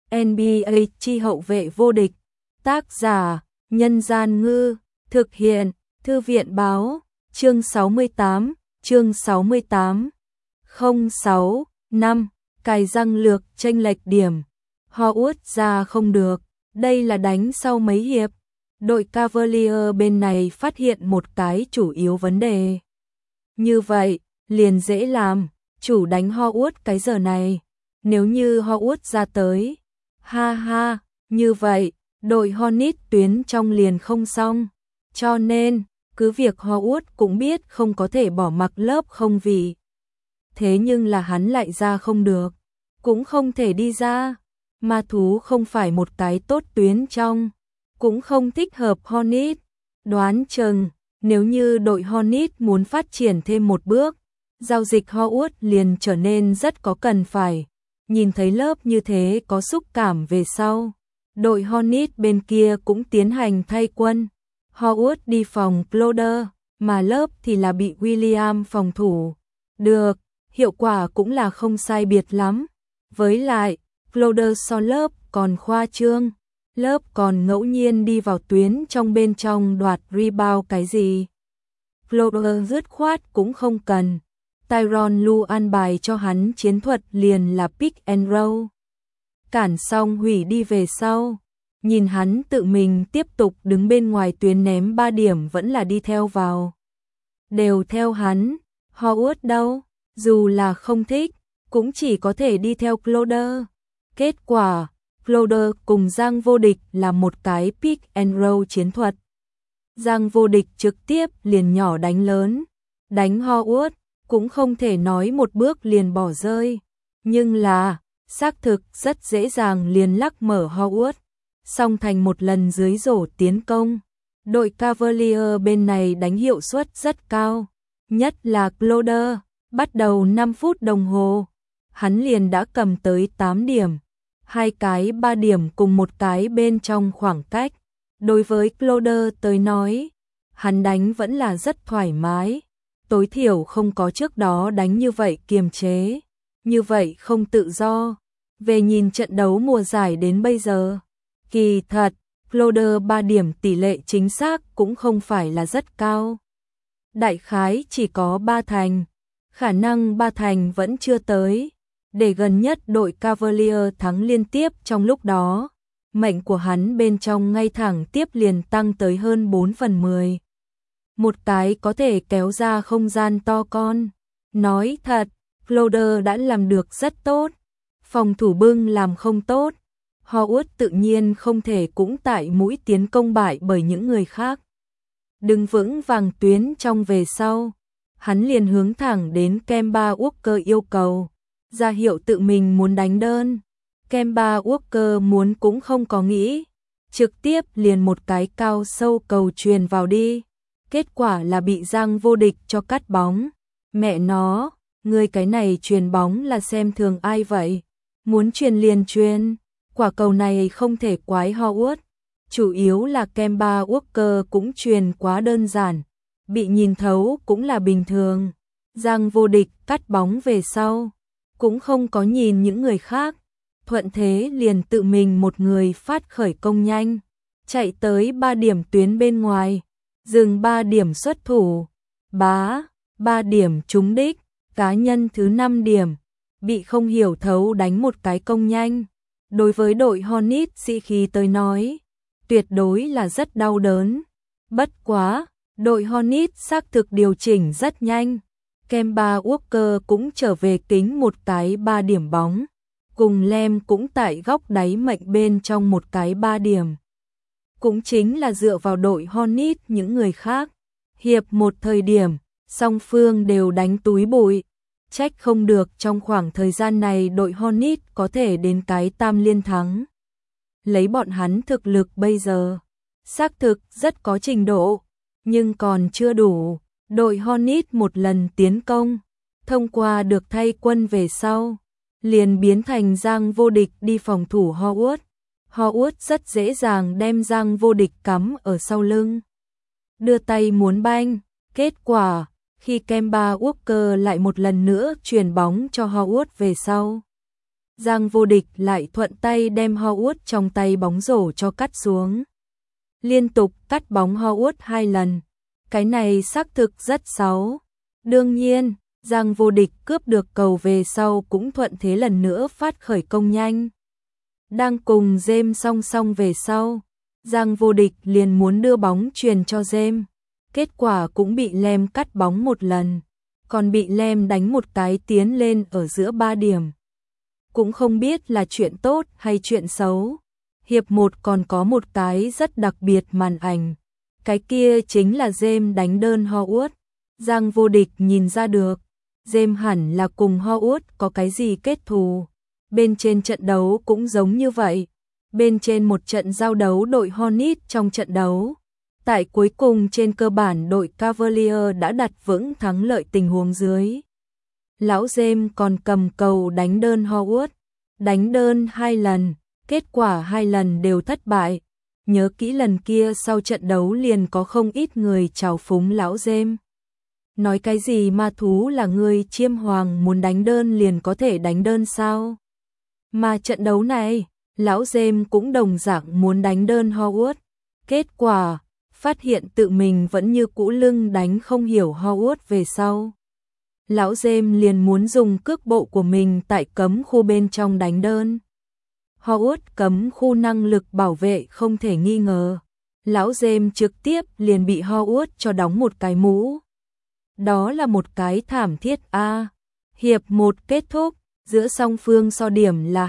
NBA chi hậu vệ vô địch. Tác giả: Nhân Gian Ngư. Thực hiện: Thư viện Báo. Chương 68. Chương 68. 06. 5. Cài răng lược chênh lệch điểm. Howard ra không được. Đây là đánh sau mấy hiệp. Đội Cavalier bên này phát hiện một cái chủ yếu vấn đề. Như vậy, liền dễ làm. Chủ đánh Howard cái giờ này. Nếu như Howard ra tới. Ha ha, như vậy, đội Hornet tuyến trong liền không xong. Cho nên, cứ việc Howard cũng biết không có thể bỏ mặc lớp không vì. Thế nhưng là hắn lại ra không được. Cũng không thể đi ra. Ma thú không phải một cái tốt tuyến trong. Cũng không thích hợp Hornet. Đoán chừng, nếu như đội Hornet muốn phát triển thêm một bước, giao dịch Howard liền trở nên rất có cần phải. Nhìn thấy lớp như thế có xúc cảm về sau. Đội Hornet bên kia cũng tiến hành thay quân. Howard đi phòng Crowder, mà lớp thì là bị William phòng thủ. Được, hiệu quả cũng là không sai biệt lắm. Với lại, Crowder so lớp còn khoa trương. Lớp còn ngẫu nhiên đi vào tuyến trong bên trong đoạt rebound cái gì. Crowder dứt khoát cũng không cần. Tyronn Lue an bài cho hắn chiến thuật liền là pick and roll. Cản xong hủy đi về sau. Nhìn hắn tự mình tiếp tục đứng bên ngoài tuyến ném 3 điểm vẫn là đi theo vào. Đều theo hắn. Howard đâu? Dù là không thích, cũng chỉ có thể đi theo Crowder. Kết quả, Crowder cùng Giang Vô Địch là một cái pick and roll chiến thuật. Giang Vô Địch trực tiếp liền nhỏ đánh lớn. Đánh Howard, cũng không thể nói một bước liền bỏ rơi. Nhưng là, xác thực rất dễ dàng liền lắc mở Howard. Xong thành một lần dưới rổ tiến công. Đội Cavalier bên này đánh hiệu suất rất cao. Nhất là Crowder, bắt đầu 5 phút đồng hồ. Hắn liền đã cầm tới 8 điểm. 2 cái 3 điểm cùng một cái bên trong khoảng cách. Đối với Crowder tới nói, hắn đánh vẫn là rất thoải mái. Tối thiểu không có trước đó đánh như vậy kiềm chế. Như vậy không tự do. Về nhìn trận đấu mùa giải đến bây giờ. Kỳ thật, Crowder 3 điểm tỷ lệ chính xác cũng không phải là rất cao. Đại khái chỉ có 3 thành. Khả năng 3 thành vẫn chưa tới. Để gần nhất đội Cavalier thắng liên tiếp trong lúc đó. Mệnh của hắn bên trong ngay thẳng tiếp liền tăng tới hơn 4/10. Một cái có thể kéo ra không gian to con. Nói thật, Crowder đã làm được rất tốt. Phòng thủ bưng làm không tốt. Howard tự nhiên không thể cũng tại mũi tiến công bại bởi những người khác. Đứng vững vàng tuyến trong về sau. Hắn liền hướng thẳng đến Kemba Walker yêu cầu. Ra hiệu tự mình muốn đánh đơn. Kemba Walker muốn cũng không có nghĩ. Trực tiếp liền một cái cao sâu cầu truyền vào đi. Kết quả là bị Giang Vô Địch cho cắt bóng. Mẹ nó, người cái này truyền bóng là xem thường ai vậy? Muốn truyền liền truyền. Quả cầu này không thể quái Howard. Chủ yếu là Kemba Walker cũng truyền quá đơn giản. Bị nhìn thấu cũng là bình thường. Giang Vô Địch cắt bóng về sau. Cũng không có nhìn những người khác. Thuận thế liền tự mình một người phát khởi công nhanh. Chạy tới 3 điểm tuyến bên ngoài. Dừng 3 điểm xuất thủ. 3 điểm trúng đích. Cá nhân thứ 5 điểm. Bị không hiểu thấu đánh một cái công nhanh. Đối với đội Hornet sĩ khí tới nói. Tuyệt đối là rất đau đớn. Bất quá, đội Hornet xác thực điều chỉnh rất nhanh. Kemba Walker cũng trở về kính một cái 3 điểm bóng. Cùng Lem cũng tại góc đáy mệnh bên trong một cái 3 điểm. Cũng chính là dựa vào đội Hornet những người khác. Hiệp một thời điểm, song phương đều đánh túi bụi. Trách không được trong khoảng thời gian này đội Hornet có thể đến cái tam liên thắng. Lấy bọn hắn thực lực bây giờ, xác thực rất có trình độ, nhưng còn chưa đủ. Đội Hornet một lần tiến công, thông qua được thay quân về sau, liền biến thành Giang Vô Địch đi phòng thủ Howard. Howard rất dễ dàng đem Giang Vô Địch cắm ở sau lưng. Đưa tay muốn banh, kết quả, khi Kemba Walker lại một lần nữa truyền bóng cho Howard về sau. Giang Vô Địch lại thuận tay đem Howard trong tay bóng rổ cho cắt xuống. Liên tục cắt bóng Howard 2 lần. Cái này xác thực rất xấu. Đương nhiên, Giang Vô Địch cướp được cầu về sau cũng thuận thế lần nữa phát khởi công nhanh. Đang cùng James song song về sau, Giang Vô Địch liền muốn đưa bóng truyền cho James. Kết quả cũng bị Lem cắt bóng một lần, còn bị Lem đánh một cái tiến lên ở giữa 3 điểm. Cũng không biết là chuyện tốt hay chuyện xấu. Hiệp 1 còn có một cái rất đặc biệt màn ảnh. Cái kia chính là James đánh đơn Howard. Giang Vô Địch nhìn ra được, James hẳn là cùng Howard có cái gì kết thù. Bên trên trận đấu cũng giống như vậy. Bên trên một trận giao đấu đội Hornets trong trận đấu, tại cuối cùng trên cơ bản đội Cavalier đã đặt vững thắng lợi tình huống dưới. Lão James còn cầm cầu đánh đơn Howard, đánh đơn 2 lần, kết quả 2 lần đều thất bại. Nhớ kỹ lần kia sau trận đấu liền có không ít người trào phúng lão James. Nói cái gì ma thú là người chiêm hoàng muốn đánh đơn liền có thể đánh đơn sao? Mà trận đấu này, lão James cũng đồng dạng muốn đánh đơn Howard. Kết quả, phát hiện tự mình vẫn như cũ lưng đánh không hiểu Howard về sau. Lão James liền muốn dùng cước bộ của mình tại cấm khu bên trong đánh đơn. Howard cấm khu năng lực bảo vệ không thể nghi ngờ. Lão James trực tiếp liền bị Howard cho đóng một cái mũ. Đó là một cái thảm thiết a. Hiệp 1 kết thúc, giữa song phương so điểm là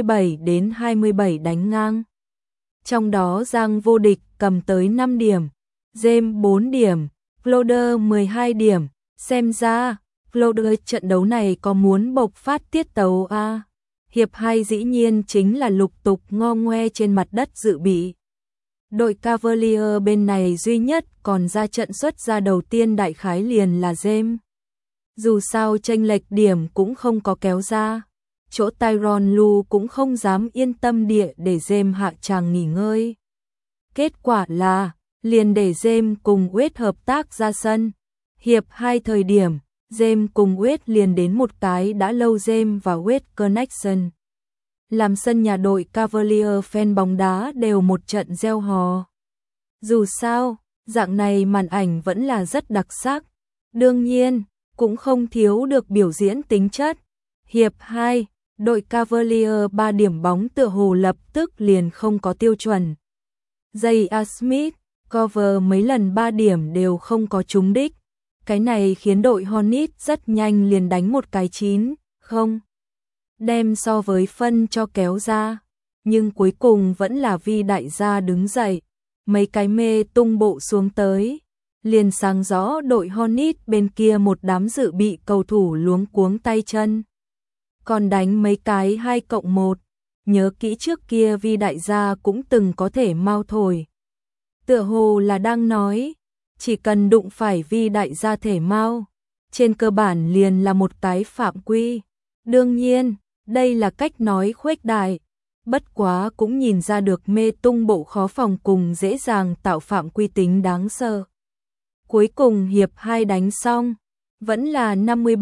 27-27 đánh ngang. Trong đó Giang Vô Địch cầm tới 5 điểm, James 4 điểm, Floder 12 điểm. Xem ra, Floder trận đấu này có muốn bộc phát tiết tấu a. Hiệp 2 dĩ nhiên chính là lục tục ngo ngoe trên mặt đất dự bị. Đội Cavalier bên này duy nhất còn ra trận xuất ra đầu tiên đại khái liền là James. Dù sao chênh lệch điểm cũng không có kéo ra, chỗ Tyronn Lue cũng không dám yên tâm địa để James hạ tràng nghỉ ngơi. Kết quả là, liền để James cùng Wade hợp tác ra sân. Hiệp 2 thời điểm, James cùng Wade liền đến một cái đã lâu James và Wade Connection. Làm sân nhà đội Cavalier fan bóng đá đều một trận reo hò. Dù sao, dạng này màn ảnh vẫn là rất đặc sắc. Đương nhiên, cũng không thiếu được biểu diễn tính chất. Hiệp 2, đội Cavalier 3 điểm bóng tựa hồ lập tức liền không có tiêu chuẩn. J.R. Smith, cover mấy lần 3 điểm đều không có trúng đích. Cái này khiến đội Hornets rất nhanh liền đánh một cái 9-0. Đem so với phân cho kéo ra. Nhưng cuối cùng vẫn là Vi đại gia đứng dậy. Mấy cái mê tung bộ xuống tới. Liền sáng rõ đội Hornets bên kia một đám dự bị cầu thủ luống cuống tay chân. Còn đánh mấy cái 2+1. Nhớ kỹ trước kia Vi đại gia cũng từng có thể mau thổi. Tựa hồ là đang nói, chỉ cần đụng phải Vi đại gia thể mau, trên cơ bản liền là một cái phạm quy. Đương nhiên, đây là cách nói khuếch đại, bất quá cũng nhìn ra được mê tung bộ khó phòng cùng dễ dàng tạo phạm quy tính đáng sợ. Cuối cùng hiệp 2 đánh xong, vẫn là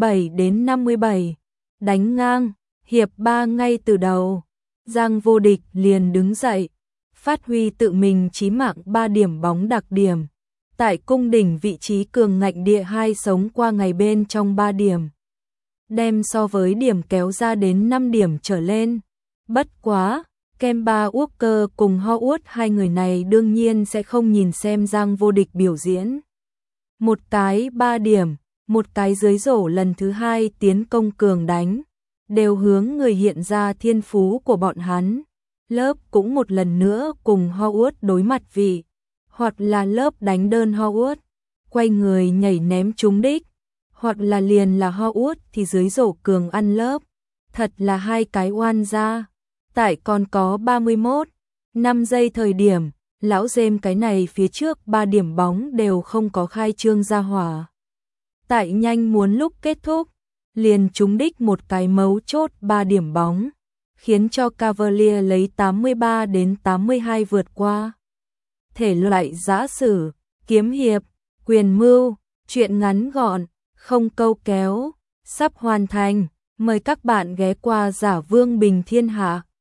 57-57, đánh ngang, hiệp 3 ngay từ đầu, Giang Vô Địch liền đứng dậy, phát huy tự mình chí mạng 3 điểm bóng đặc điểm. Tại cung đỉnh vị trí cường ngạnh địa 2 sống qua ngày bên trong 3 điểm. Đem so với điểm kéo ra đến 5 điểm trở lên. Bất quá, Kemba Walker cùng Howard hai người này đương nhiên sẽ không nhìn xem Giang Vô Địch biểu diễn. Một cái 3 điểm, một cái dưới rổ lần thứ 2 tiến công cường đánh, đều hướng người hiện ra thiên phú của bọn hắn. Lớp cũng một lần nữa cùng Howard đối mặt vị, hoặc là lớp đánh đơn Howard, quay người nhảy ném trúng đích, hoặc là liền là Howard thì dưới rổ cường ăn lớp. Thật là hai cái oan ra. Tại còn có 31,5 giây thời điểm, lão James cái này phía trước 3 điểm bóng đều không có khai trương ra hỏa. Tại nhanh muốn lúc kết thúc, liền trúng đích một cái mấu chốt 3 điểm bóng, khiến cho Cavalier lấy 83-82 vượt qua. Thể loại giã sử, kiếm hiệp, quyền mưu, truyện ngắn gọn, không câu kéo, sắp hoàn thành. Mời các bạn ghé qua Giả Vương Bình Thiên Hạ.